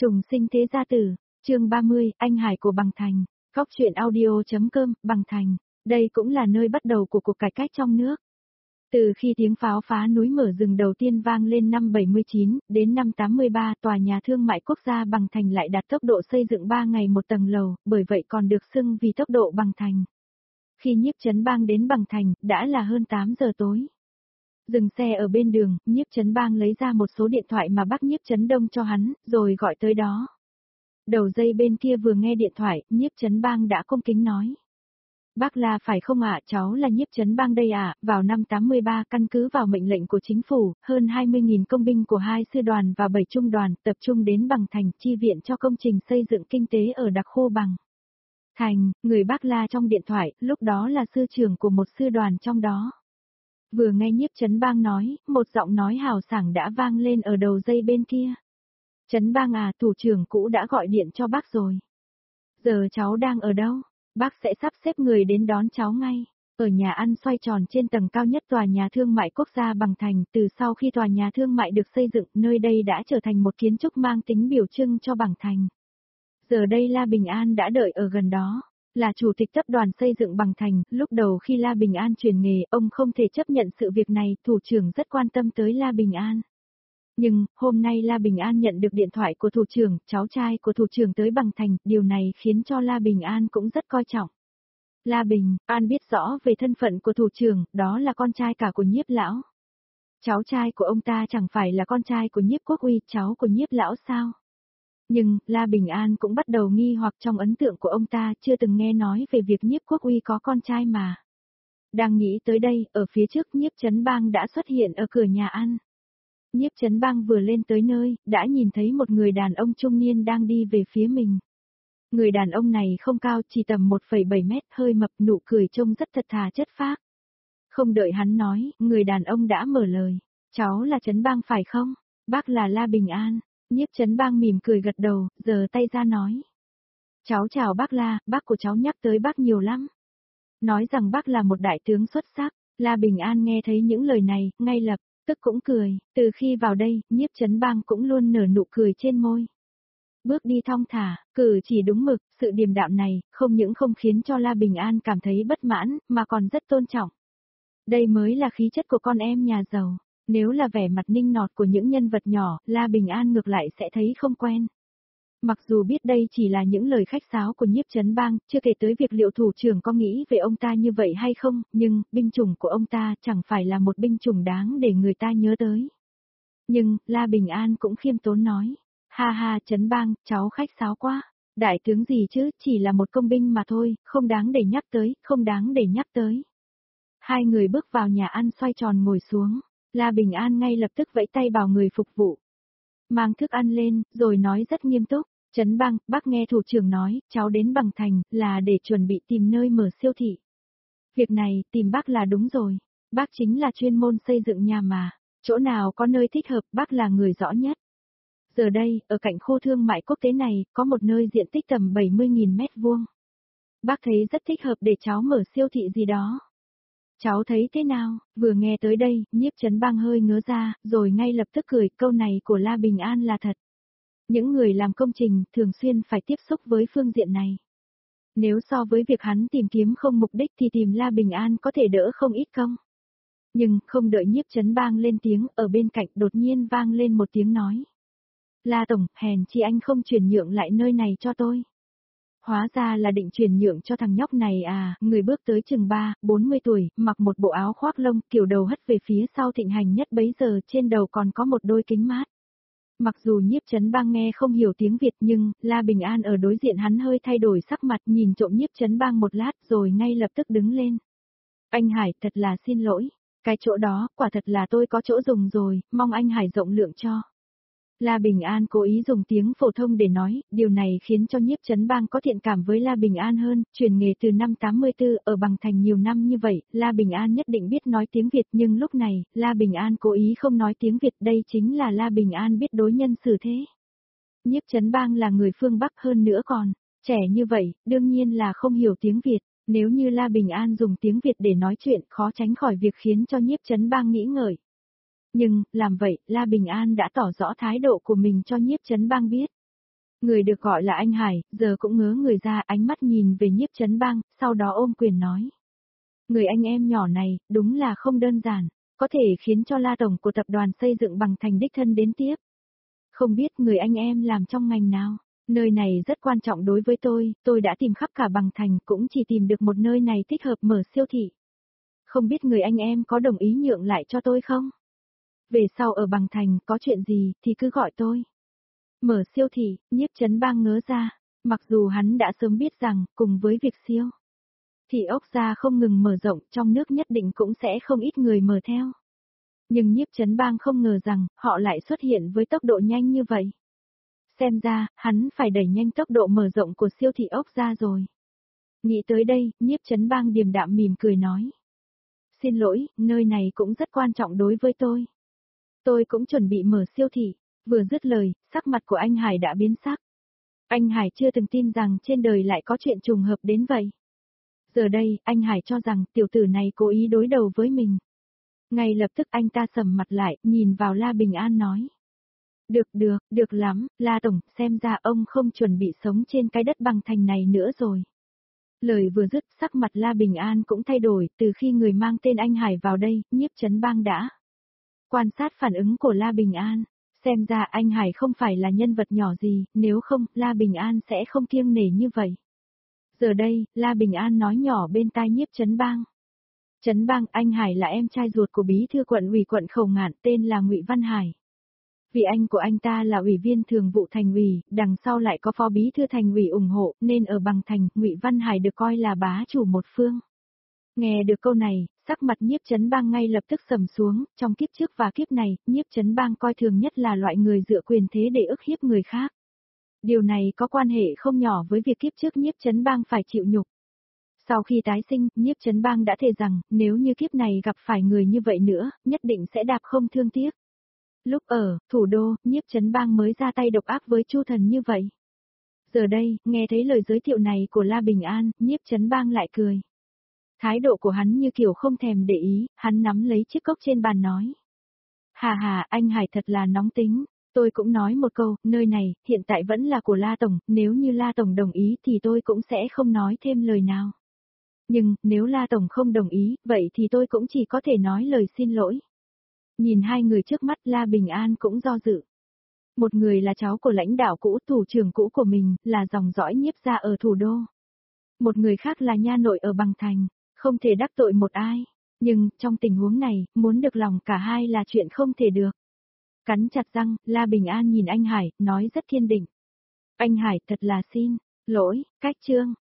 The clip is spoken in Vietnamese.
Trùng sinh thế gia tử, chương 30, anh hải của Bằng Thành, Cóc truyện audio.com, Bằng Thành, đây cũng là nơi bắt đầu của cuộc cải cách trong nước. Từ khi tiếng pháo phá núi mở rừng đầu tiên vang lên năm 79, đến năm 83, tòa nhà thương mại quốc gia Bằng Thành lại đạt tốc độ xây dựng 3 ngày một tầng lầu, bởi vậy còn được xưng vì tốc độ Bằng Thành. Khi Nhiếp Chấn Bang đến Bằng Thành, đã là hơn 8 giờ tối. Dừng xe ở bên đường, Nhiếp Chấn Bang lấy ra một số điện thoại mà bác Nhiếp Chấn Đông cho hắn, rồi gọi tới đó. Đầu dây bên kia vừa nghe điện thoại, Nhiếp Chấn Bang đã cung kính nói. Bác là phải không ạ, cháu là Nhiếp Chấn Bang đây ạ, vào năm 83 căn cứ vào mệnh lệnh của chính phủ, hơn 20.000 công binh của 2 sư đoàn và 7 trung đoàn tập trung đến Bằng Thành chi viện cho công trình xây dựng kinh tế ở đặc khu Bằng Thành, người bác la trong điện thoại, lúc đó là sư trưởng của một sư đoàn trong đó. Vừa nghe Nhiếp Chấn Bang nói, một giọng nói hào sảng đã vang lên ở đầu dây bên kia. Chấn Bang à, thủ trưởng cũ đã gọi điện cho bác rồi. Giờ cháu đang ở đâu? Bác sẽ sắp xếp người đến đón cháu ngay. Ở nhà ăn xoay tròn trên tầng cao nhất tòa nhà thương mại quốc gia Bằng Thành, từ sau khi tòa nhà thương mại được xây dựng, nơi đây đã trở thành một kiến trúc mang tính biểu trưng cho Bằng Thành. Giờ đây La Bình An đã đợi ở gần đó. Là chủ tịch tập đoàn xây dựng Bằng Thành, lúc đầu khi La Bình An chuyển nghề, ông không thể chấp nhận sự việc này, thủ trưởng rất quan tâm tới La Bình An. Nhưng, hôm nay La Bình An nhận được điện thoại của thủ trưởng, cháu trai của thủ trưởng tới Bằng Thành, điều này khiến cho La Bình An cũng rất coi trọng. La Bình An biết rõ về thân phận của thủ trưởng, đó là con trai cả của Nhiếp lão. Cháu trai của ông ta chẳng phải là con trai của Nhiếp Quốc Uy, cháu của Nhiếp lão sao? Nhưng, La Bình An cũng bắt đầu nghi hoặc trong ấn tượng của ông ta chưa từng nghe nói về việc Nhiếp Quốc Uy có con trai mà. Đang nghĩ tới đây, ở phía trước Nhiếp Chấn Bang đã xuất hiện ở cửa nhà ăn. Nhiếp Chấn Bang vừa lên tới nơi, đã nhìn thấy một người đàn ông trung niên đang đi về phía mình. Người đàn ông này không cao, chỉ tầm 1,7 mét, hơi mập, nụ cười trông rất thật thà chất phác. Không đợi hắn nói, người đàn ông đã mở lời. Cháu là Chấn Bang phải không? Bác là La Bình An. Nhiếp Chấn Bang mỉm cười gật đầu, giơ tay ra nói. Cháu chào bác La, bác của cháu nhắc tới bác nhiều lắm. Nói rằng bác là một đại tướng xuất sắc. La Bình An nghe thấy những lời này, ngay lập tức cũng cười, từ khi vào đây, Nhiếp Chấn Bang cũng luôn nở nụ cười trên môi. Bước đi thong thả, cử chỉ đúng mực, sự điềm đạm này, không những không khiến cho La Bình An cảm thấy bất mãn, mà còn rất tôn trọng. Đây mới là khí chất của con em nhà giàu, nếu là vẻ mặt ninh nọt của những nhân vật nhỏ, La Bình An ngược lại sẽ thấy không quen. Mặc dù biết đây chỉ là những lời khách sáo của Nhiếp Chấn Bang, chưa kể tới việc liệu thủ trưởng có nghĩ về ông ta như vậy hay không, nhưng, binh chủng của ông ta chẳng phải là một binh chủng đáng để người ta nhớ tới. Nhưng, La Bình An cũng khiêm tốn nói, ha ha Chấn Bang, cháu khách sáo quá, đại tướng gì chứ, chỉ là một công binh mà thôi, không đáng để nhắc tới, không đáng để nhắc tới. Hai người bước vào nhà ăn xoay tròn ngồi xuống, La Bình An ngay lập tức vẫy tay bảo người phục vụ. Mang thức ăn lên, rồi nói rất nghiêm túc. Chấn Bang, bác nghe thủ trưởng nói, cháu đến Bằng Thành, là để chuẩn bị tìm nơi mở siêu thị. Việc này, tìm bác là đúng rồi. Bác chính là chuyên môn xây dựng nhà mà. Chỗ nào có nơi thích hợp, bác là người rõ nhất. Giờ đây, ở cạnh khu thương mại quốc tế này, có một nơi diện tích tầm 70.000 mét vuông. Bác thấy rất thích hợp để cháu mở siêu thị gì đó. Cháu thấy thế nào? Vừa nghe tới đây, Nhiếp Chấn Bang hơi ngớ ra, rồi ngay lập tức cười, câu này của La Bình An là thật. Những người làm công trình thường xuyên phải tiếp xúc với phương diện này. Nếu so với việc hắn tìm kiếm không mục đích thì tìm La Bình An có thể đỡ không ít công. Nhưng không đợi Nhiếp Chấn Bang lên tiếng, ở bên cạnh đột nhiên vang lên một tiếng nói. La Tổng, hèn chi anh không chuyển nhượng lại nơi này cho tôi. Hóa ra là định chuyển nhượng cho thằng nhóc này à, người bước tới chừng 40 tuổi, mặc một bộ áo khoác lông, kiểu đầu hất về phía sau thịnh hành nhất bấy giờ, trên đầu còn có một đôi kính mát. Mặc dù Nhiếp Chấn Bang nghe không hiểu tiếng Việt nhưng, La Bình An ở đối diện hắn hơi thay đổi sắc mặt nhìn trộm Nhiếp Chấn Bang một lát rồi ngay lập tức đứng lên. Anh Hải, thật là xin lỗi, cái chỗ đó, quả thật là tôi có chỗ dùng rồi, mong anh Hải rộng lượng cho. La Bình An cố ý dùng tiếng phổ thông để nói, điều này khiến cho Nhiếp Chấn Bang có thiện cảm với La Bình An hơn, chuyển nghề từ năm 84 ở Bằng Thành nhiều năm như vậy, La Bình An nhất định biết nói tiếng Việt nhưng lúc này, La Bình An cố ý không nói tiếng Việt, đây chính là La Bình An biết đối nhân xử thế. Nhiếp Chấn Bang là người phương Bắc hơn nữa còn, trẻ như vậy, đương nhiên là không hiểu tiếng Việt, nếu như La Bình An dùng tiếng Việt để nói chuyện khó tránh khỏi việc khiến cho Nhiếp Chấn Bang nghĩ ngợi. Nhưng, làm vậy, La Bình An đã tỏ rõ thái độ của mình cho Nhiếp Chấn Bang biết. Người được gọi là anh Hải, giờ cũng ngớ người ra, ánh mắt nhìn về Nhiếp Chấn Bang, sau đó ôm quyền nói. Người anh em nhỏ này, đúng là không đơn giản, có thể khiến cho La Tổng của tập đoàn xây dựng Bằng Thành đích thân đến tiếp. Không biết người anh em làm trong ngành nào, nơi này rất quan trọng đối với tôi đã tìm khắp cả Bằng Thành cũng chỉ tìm được một nơi này thích hợp mở siêu thị. Không biết người anh em có đồng ý nhượng lại cho tôi không? Về sau ở Bằng Thành có chuyện gì thì cứ gọi tôi. Mở siêu thị, Nhiếp Chấn Bang ngớ ra, mặc dù hắn đã sớm biết rằng cùng với việc siêu thị ốc gia không ngừng mở rộng, trong nước nhất định cũng sẽ không ít người mở theo. Nhưng Nhiếp Chấn Bang không ngờ rằng họ lại xuất hiện với tốc độ nhanh như vậy. Xem ra, hắn phải đẩy nhanh tốc độ mở rộng của siêu thị ốc gia rồi. Nghĩ tới đây, Nhiếp Chấn Bang điềm đạm mỉm cười nói. Xin lỗi, nơi này cũng rất quan trọng đối với tôi. Tôi cũng chuẩn bị mở siêu thị. Vừa dứt lời, sắc mặt của anh Hải đã biến sắc. Anh Hải chưa từng tin rằng trên đời lại có chuyện trùng hợp đến vậy. Giờ đây, anh Hải cho rằng tiểu tử này cố ý đối đầu với mình. Ngay lập tức anh ta sầm mặt lại, nhìn vào La Bình An nói. Được lắm, La Tổng, xem ra ông không chuẩn bị sống trên cái đất Bằng Thành này nữa rồi. Lời vừa dứt, sắc mặt La Bình An cũng thay đổi, từ khi người mang tên anh Hải vào đây, Nhiếp Chấn Bang đã quan sát phản ứng của La Bình An. Xem ra anh Hải không phải là nhân vật nhỏ gì, nếu không, La Bình An sẽ không kiêng nể như vậy. Giờ đây, La Bình An nói nhỏ bên tai Nhiếp Chấn Bang. Chấn Bang, anh Hải là em trai ruột của bí thư quận ủy quận Khẩu Ngạn, tên là Ngụy Văn Hải. Vì anh của anh ta là ủy viên thường vụ thành ủy, đằng sau lại có phó bí thư thành ủy ủng hộ, nên ở Bằng Thành, Ngụy Văn Hải được coi là bá chủ một phương. Nghe được câu này, sắc mặt Nhiếp Chấn Bang ngay lập tức sầm xuống, trong kiếp trước và kiếp này, Nhiếp Chấn Bang coi thường nhất là loại người dựa quyền thế để ức hiếp người khác. Điều này có quan hệ không nhỏ với việc kiếp trước Nhiếp Chấn Bang phải chịu nhục. Sau khi tái sinh, Nhiếp Chấn Bang đã thề rằng, nếu như kiếp này gặp phải người như vậy nữa, nhất định sẽ đạp không thương tiếc. Lúc ở thủ đô, Nhiếp Chấn Bang mới ra tay độc ác với Chu Thần như vậy. Giờ đây, nghe thấy lời giới thiệu này của La Bình An, Nhiếp Chấn Bang lại cười. Thái độ của hắn như kiểu không thèm để ý, hắn nắm lấy chiếc cốc trên bàn nói. Hà, anh Hải thật là nóng tính, tôi cũng nói một câu, nơi này, hiện tại vẫn là của La Tổng, nếu như La Tổng đồng ý thì tôi cũng sẽ không nói thêm lời nào. Nhưng, nếu La Tổng không đồng ý, vậy thì tôi cũng chỉ có thể nói lời xin lỗi. Nhìn hai người trước mắt, La Bình An cũng do dự. Một người là cháu của lãnh đạo cũ, thủ trưởng cũ của mình, là dòng dõi Nhiếp gia ở thủ đô. Một người khác là nha nội ở Bằng Thành, không thể đắc tội một ai. Nhưng, trong tình huống này, muốn được lòng cả hai là chuyện không thể được. Cắn chặt răng, La Bình An nhìn anh Hải, nói rất kiên định. Anh Hải thật là xin lỗi, cách chương.